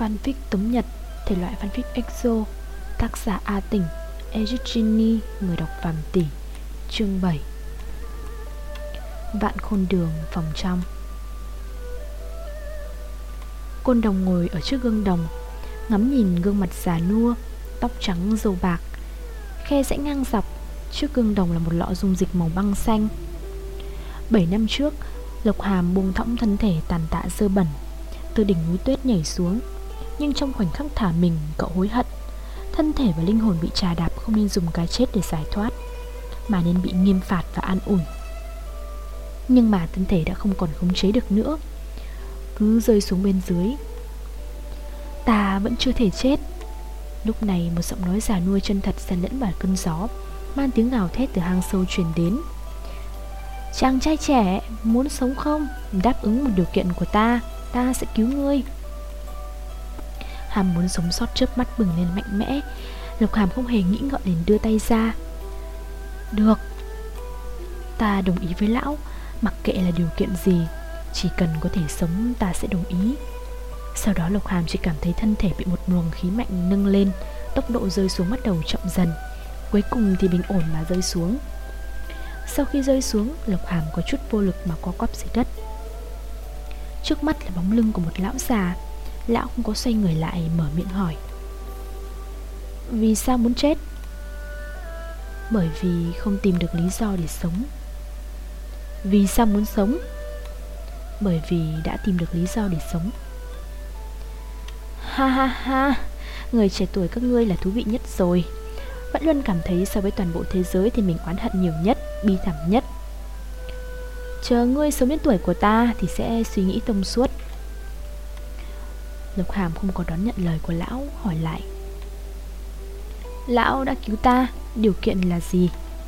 Fanfic tống Nhật, thể loại fanfic exo. Tác giả A Tỉnh, Egini, người đọc Phạm Tỷ. Chương 7. Vạn khôn đường phòng trong. Côn Đồng ngồi ở trước gương đồng, ngắm nhìn gương mặt già nua, tóc trắng râu bạc. Khe rãnh ngang dọc, trước gương đồng là một lọ dung dịch màu băng xanh. 7 năm trước, Lộc Hàm buông thõng thân thể tàn tạ dơ bẩn, từ đỉnh núi tuyết nhảy xuống. Nhưng trong khoảnh khắc thả mình, cậu hối hận. Thân thể và linh hồn bị trà đạp không nên dùng cái chết để giải thoát, mà nên bị nghiêm phạt và an ủi. Nhưng mà thân thể đã không còn khống chế được nữa, cứ rơi xuống bên dưới. Ta vẫn chưa thể chết. Lúc này một giọng nói già nua chân thật xen lẫn vào cơn gió, mang tiếng gào thét từ hang sâu truyền đến. Chàng trai trẻ, muốn sống không? Đáp ứng một điều kiện của ta sẽ cứu ngươi. Hàm muốn sống sót chớp mắt bừng lên mạnh mẽ. Lộc Hàm không hề nghĩ ngợi liền đưa tay ra. Được, ta đồng ý với lão. Mặc kệ là điều kiện gì, chỉ cần có thể sống ta sẽ đồng ý. Sau đó Lộc Hàm chỉ cảm thấy thân thể bị một luồng khí mạnh nâng lên, tốc độ rơi xuống bắt đầu chậm dần, cuối cùng thì bình ổn mà rơi xuống. Sau khi rơi xuống, Lộc Hàm có chút vô lực mà co quắp dưới đất. Trước mắt là bóng lưng của một lão già. Lão không có xoay người lại, mở miệng hỏi. Vì sao muốn chết? Bởi vì không tìm được lý do để sống. Vì sao muốn sống? Bởi vì đã tìm được lý do để sống. Ha ha ha, người trẻ tuổi các ngươi là thú vị nhất rồi. Vẫn luôn cảm thấy so với toàn bộ thế giới thì mình oán hận nhiều nhất, bi thảm nhất. Chờ ngươi sống đến tuổi của ta thì sẽ suy nghĩ thông suốt. Lộc Hàm không có đón nhận lời của lão, hỏi lại. Lão đã cứu ta, điều kiện là gì?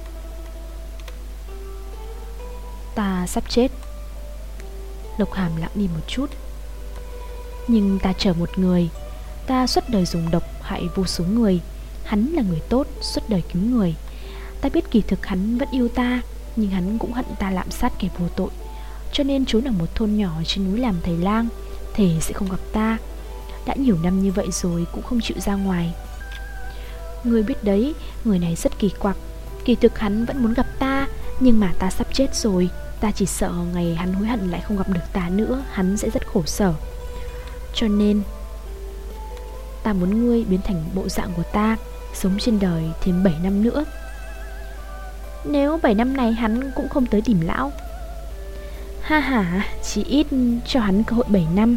Ta sắp chết. Lộc Hàm lặng đi một chút. Nhưng ta chờ một người. Ta suốt đời dùng độc hại vô số người. Hắn là người tốt, suốt đời cứu người. Ta biết kỳ thực hắn vẫn yêu ta, nhưng hắn cũng hận ta lạm sát kẻ vô tội, cho nên trốn ở một thôn nhỏ trên núi làm thầy lang, thề sẽ không gặp ta. Đã nhiều năm như vậy rồi cũng không chịu ra ngoài. Ngươi biết đấy, người này rất kỳ quặc. Kỳ thực hắn vẫn muốn gặp ta, nhưng mà ta sắp chết rồi. Ta chỉ sợ ngày hắn hối hận lại không gặp được ta nữa, hắn sẽ rất khổ sở. Cho nên ta muốn ngươi biến thành bộ dạng của ta, sống trên đời thêm 7 năm nữa. Nếu 7 năm này hắn cũng không tới tìm lão? Ha ha, chỉ ít cho hắn cơ hội 7 năm.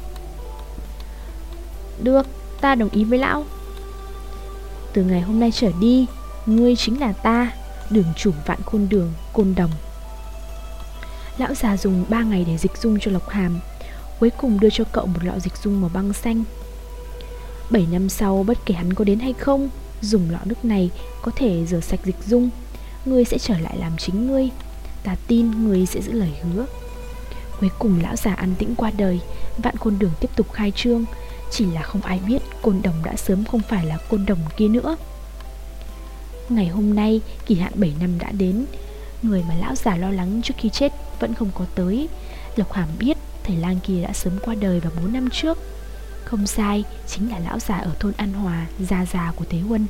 Được, ta đồng ý với lão. Từ ngày hôm nay trở đi, ngươi chính là ta, đường chủ Vạn Khôn Đường, Côn Đồng. Lão già dùng 3 ngày để dịch dung cho Lộc Hàm, cuối cùng đưa cho cậu một lọ dịch dung màu băng xanh. 7 năm sau, bất kể hắn có đến hay không, dùng lọ nước này có thể rửa sạch dịch dung. Ngươi sẽ trở lại làm chính ngươi. Ta tin ngươi sẽ giữ lời hứa. Cuối cùng lão già an tĩnh qua đời. Vạn Khôn Đường tiếp tục khai trương. Chỉ là không ai biết Côn Đồng đã sớm không phải là Côn Đồng kia nữa. Ngày hôm nay kỳ hạn 7 năm đã đến. Người mà lão già lo lắng trước khi chết vẫn không có tới. Lộc Hàm biết thầy lang kia đã sớm qua đời vào 4 năm trước. Không sai, chính là lão già ở thôn An Hòa, già của Thế Huân.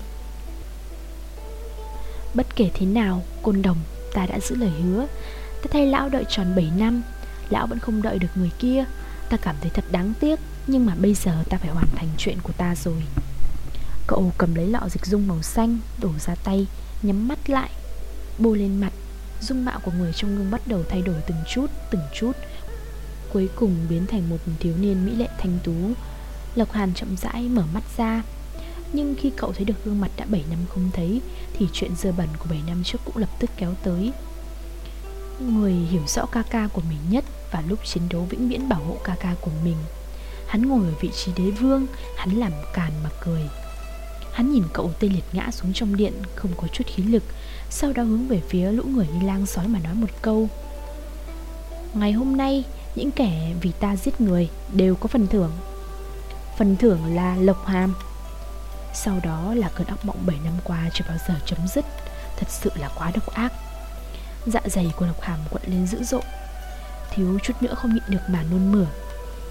Bất kể thế nào, Côn Đồng, ta đã giữ lời hứa. Ta thay lão đợi tròn 7 năm. Lão vẫn không đợi được người kia. Ta cảm thấy thật đáng tiếc. Nhưng mà bây giờ ta phải hoàn thành chuyện của ta rồi. Cậu cầm lấy lọ dịch dung màu xanh, đổ ra tay, nhắm mắt lại, bôi lên mặt. Dung mạo của người trong gương bắt đầu thay đổi từng chút, cuối cùng biến thành một thiếu niên mỹ lệ thanh tú. Lộc Hàn chậm rãi mở mắt ra. Nhưng khi cậu thấy được gương mặt đã 7 năm không thấy, thì chuyện dơ bẩn của 7 năm trước cũng lập tức kéo tới. Người hiểu rõ ca ca của mình nhất và lúc chiến đấu vĩnh viễn bảo hộ ca ca của mình. Hắn ngồi ở vị trí đế vương, hắn làm càn mà cười. Hắn nhìn cậu tê liệt ngã xuống trong điện, không có chút khí lực. Sau đó hướng về phía lũ người như lang sói mà nói một câu. Ngày hôm nay, những kẻ vì ta giết người đều có phần thưởng. Phần thưởng là Lộc Hàm. Sau đó là cơn ác mộng 7 năm qua chưa bao giờ chấm dứt. Thật sự là quá độc ác. Dạ dày của Lộc Hàm quặn lên dữ dội, thiếu chút nữa không nhịn được mà nôn mửa.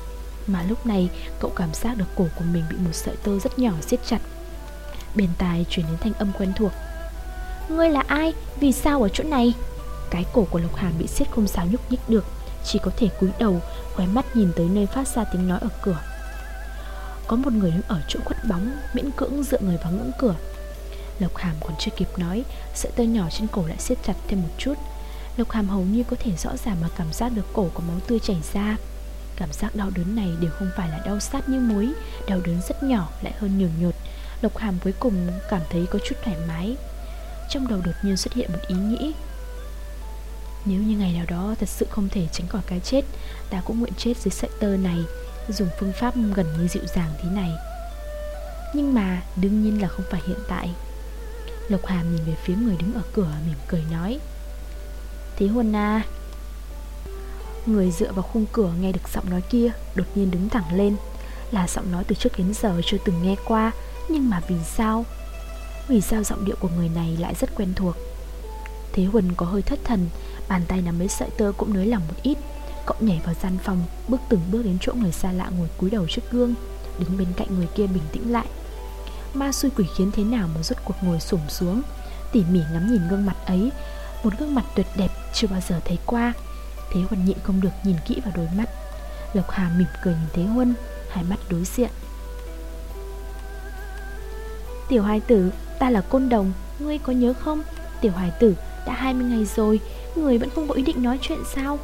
Mà lúc này cậu cảm giác được cổ của mình bị một sợi tơ rất nhỏ siết chặt. Bên tai truyền đến thanh âm quen thuộc: "Ngươi là ai? Vì sao ở chỗ này?" Cái cổ của Lộc Hàm bị siết không sao nhúc nhích được, chỉ có thể cúi đầu, khóe mắt nhìn tới nơi phát ra tiếng nói ở cửa. Có một người đứng ở chỗ khuất bóng, miễn cưỡng dựa người vào ngưỡng cửa. Lộc Hàm còn chưa kịp nói, sợi tơ nhỏ trên cổ lại siết chặt thêm một chút. Lộc Hàm hầu như có thể rõ ràng mà cảm giác được cổ có máu tươi chảy ra. Cảm giác đau đớn này đều không phải là đau sát như muối, đau đớn rất nhỏ lại hơn nhường nhột. Lộc Hàm cuối cùng cảm thấy có chút thoải mái. Trong đầu đột nhiên xuất hiện một ý nghĩ: nếu như ngày nào đó thật sự không thể tránh khỏi cái chết, ta cũng nguyện chết dưới sợi tơ này, dùng phương pháp gần như dịu dàng thế này. Nhưng mà đương nhiên là không phải hiện tại. Lộc Hàm nhìn về phía người đứng ở cửa, mỉm cười nói: "Thế Huân à." Người dựa vào khung cửa nghe được giọng nói kia đột nhiên đứng thẳng lên. Là giọng nói từ trước đến giờ chưa từng nghe qua. Nhưng mà vì sao? Vì sao giọng điệu của người này lại rất quen thuộc? Thế Huân có hơi thất thần, bàn tay nắm lấy sợi tơ cũng nới lỏng một ít. Cậu nhảy vào gian phòng, bước từng bước đến chỗ người xa lạ ngồi cúi đầu trước gương, đứng bên cạnh người kia bình tĩnh lại. Ma xui quỷ khiến thế nào mà rốt cuộc ngồi xổm xuống, tỉ mỉ ngắm nhìn gương mặt ấy, một gương mặt tuyệt đẹp chưa bao giờ thấy qua. Thế Huân nhịn không được nhìn kỹ vào đôi mắt. Lộc Hàm mỉm cười nhìn Thế Huân, hai mắt đối diện. "Tiểu hài tử, ta là Côn Đồng, ngươi có nhớ không? Tiểu hài tử, đã 20 ngày rồi, người vẫn không có ý định nói chuyện sao?"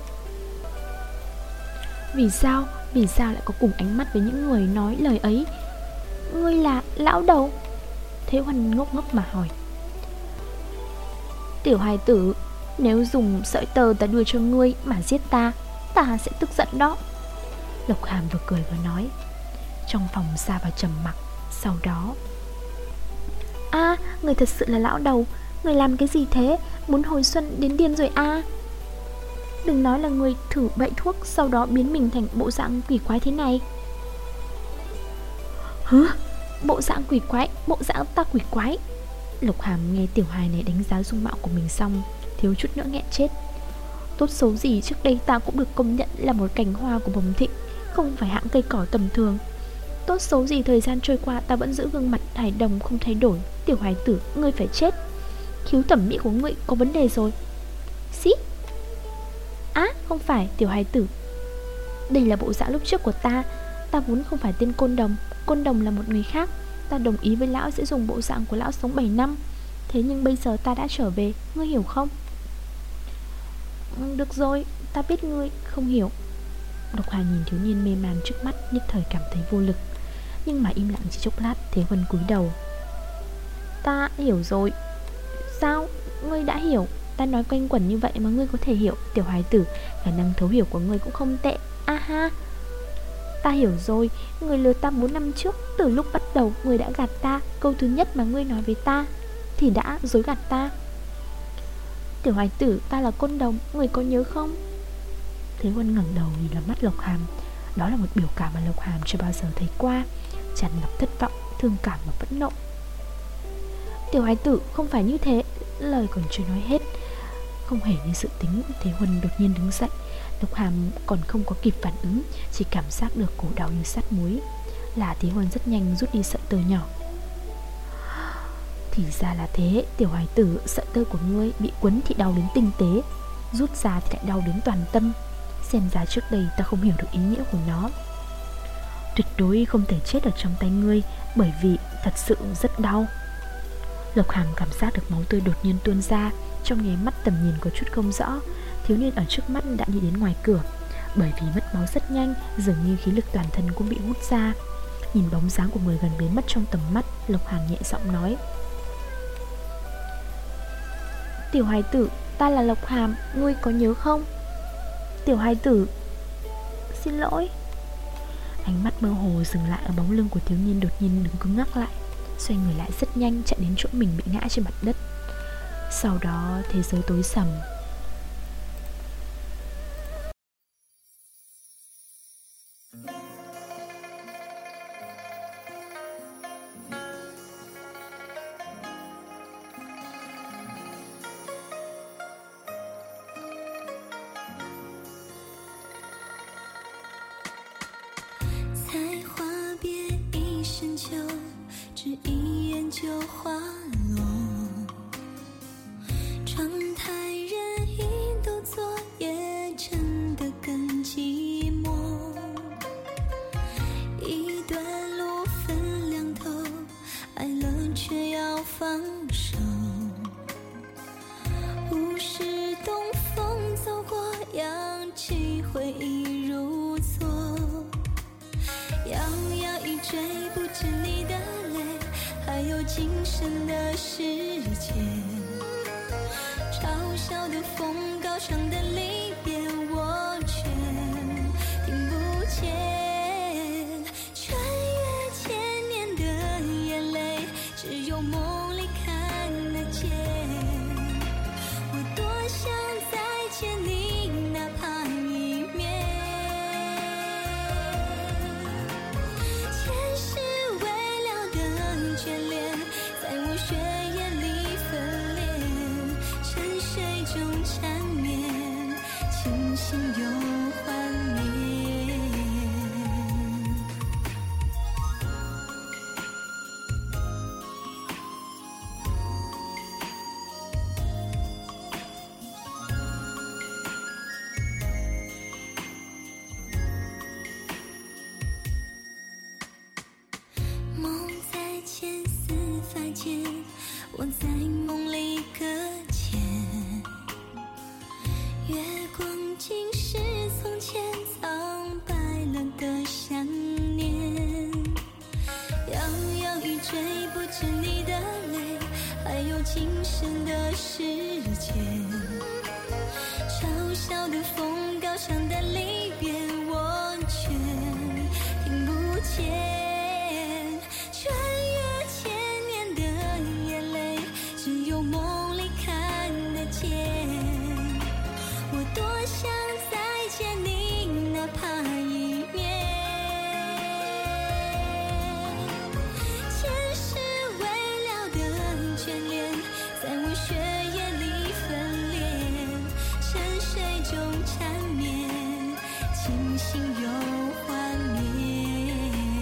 Vì sao lại có cùng ánh mắt với những người nói lời ấy? "Ngươi là lão đầu?" Thế Huân ngốc ngốc mà hỏi. "Tiểu hài tử, nếu dùng sợi tơ ta đưa cho ngươi mà giết ta, ta sẽ tức giận đó." Lộc Hàm vừa cười vừa nói. Trong phòng xa vào trầm mặc. Sau đó: "A, người thật sự là lão đầu. Người làm cái gì thế? Muốn hồi xuân đến điên rồi a. Đừng nói là người thử bậy thuốc, sau đó biến mình thành bộ dạng quỷ quái thế này." "Hứ? Bộ dạng quỷ quái? Bộ dạng ta quỷ quái?" Lộc Hàm nghe tiểu hài này đánh giá dung mạo của mình xong, thiếu chút nữa nghẹn chết. Tốt xấu gì trước đây ta cũng được công nhận là một cành hoa của bồng thịnh, không phải hạng cây cỏ tầm thường. Tốt xấu gì thời gian trôi qua ta vẫn giữ gương mặt hài đồng không thay đổi. Tiểu hài tử, ngươi phải chết. Khiếu thẩm mỹ của ngươi có vấn đề rồi. Xí. Á, không phải tiểu hài tử, đây là bộ dạng lúc trước của ta. Ta vốn không phải tên Côn Đồng, Côn Đồng là một người khác. Ta đồng ý với lão sẽ dùng bộ dạng của lão sống 7 năm. Thế nhưng bây giờ ta đã trở về, ngươi hiểu không?" Được rồi, ta biết ngươi không hiểu." Độc Hà nhìn thiếu niên mê man trước mắt, nhất thời cảm thấy vô lực. Nhưng mà im lặng chỉ chốc lát, Thế Huân cúi đầu. "Ta hiểu rồi." "Sao? Ngươi đã hiểu? Ta nói quanh quẩn như vậy mà ngươi có thể hiểu. Tiểu hài tử, khả năng thấu hiểu của ngươi cũng không tệ. Ha. Ta hiểu rồi, ngươi lừa ta 4 năm trước. Từ lúc bắt đầu ngươi đã gạt ta. Câu thứ nhất mà ngươi nói với ta thì đã dối gạt ta. Tiểu hài tử, ta là Côn Đồng, ngươi có nhớ không?" Thế Huân ngẩng đầu nhìn vào mắt Lộc Hàm. Đó là một biểu cảm mà Lộc Hàm chưa bao giờ thấy qua, tràn ngập thất vọng, thương cảm và phẫn nộ. "Tiểu hài tử, không phải như thế." Lời còn chưa nói hết, không hề như dự tính, Thế Huân đột nhiên đứng dậy. Lộc Hàm còn không có kịp phản ứng, chỉ cảm giác được cổ đau như sắt muối. Là Thế Huân rất nhanh rút đi sợi tơ nhỏ. "Thì ra là thế, tiểu hài tử, sợi tơ của ngươi bị quấn thì đau đến tinh tế, rút ra thì lại đau đến toàn tâm. Xem ra trước đây ta không hiểu được ý nghĩa của nó. Tuyệt đối không thể chết ở trong tay ngươi, bởi vì thật sự rất đau." Lộc Hàm cảm giác được máu tươi đột nhiên tuôn ra. Trong nháy mắt tầm nhìn có chút không rõ. Thiếu niên ở trước mắt đã đi đến ngoài cửa. Bởi vì mất máu rất nhanh, dường như khí lực toàn thân cũng bị hút ra. Nhìn bóng dáng của người gần biến mất trong tầm mắt, Lộc Hàm nhẹ giọng nói: "Tiểu hài tử, ta là Lộc Hàm, ngươi có nhớ không?" "Tiểu hài tử, xin lỗi." Ánh mắt mơ hồ dừng lại ở bóng lưng của thiếu niên đột nhiên đứng cứng ngắc lại, xoay người lại rất nhanh chạy đến chỗ mình bị ngã trên mặt đất. Sau đó thế giới tối sầm. 只一眼就滑落。窗台人影都作业，真的更寂寞。一段路分两头，爱了却要放手。物是东风走过，扬起回忆如错。摇摇欲坠，不止你的泪，还有今生的世界。嘲笑的风，高唱的离别，我却听不见。穿越千年的眼泪，只有梦里看得见。我多想再见你，哪怕一面。前世未了的眷恋，在我血液里分裂，沉睡中缠绵，清醒又幻灭。梦在千丝发间，我在梦里搁浅。月光竟是从前苍白了的想念。摇摇欲坠，不止你的泪，还有今生的世界。嘲笑的风，高唱的离别，我却听不见。穿越千年的眼泪，只有梦里看得见。我多想再见你，哪怕一面。前世未了的眷恋，在我血液里分裂，沉睡中缠绵，清醒又幻灭。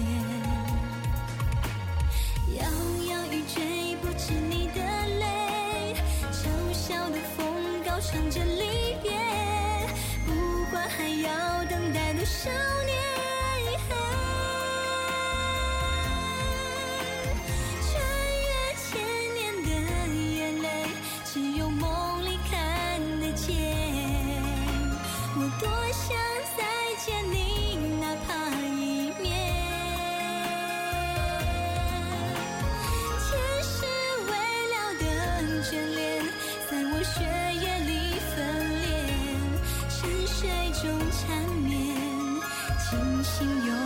摇摇欲坠，不止你的泪，嘲笑的风，高唱着离别，不管还要等待多少年。穿越千年的眼泪，只有梦里看得见。我多想再见你，哪怕一面。前世未了的眷恋，在我血液里分裂，沉睡中缠绵，清醒又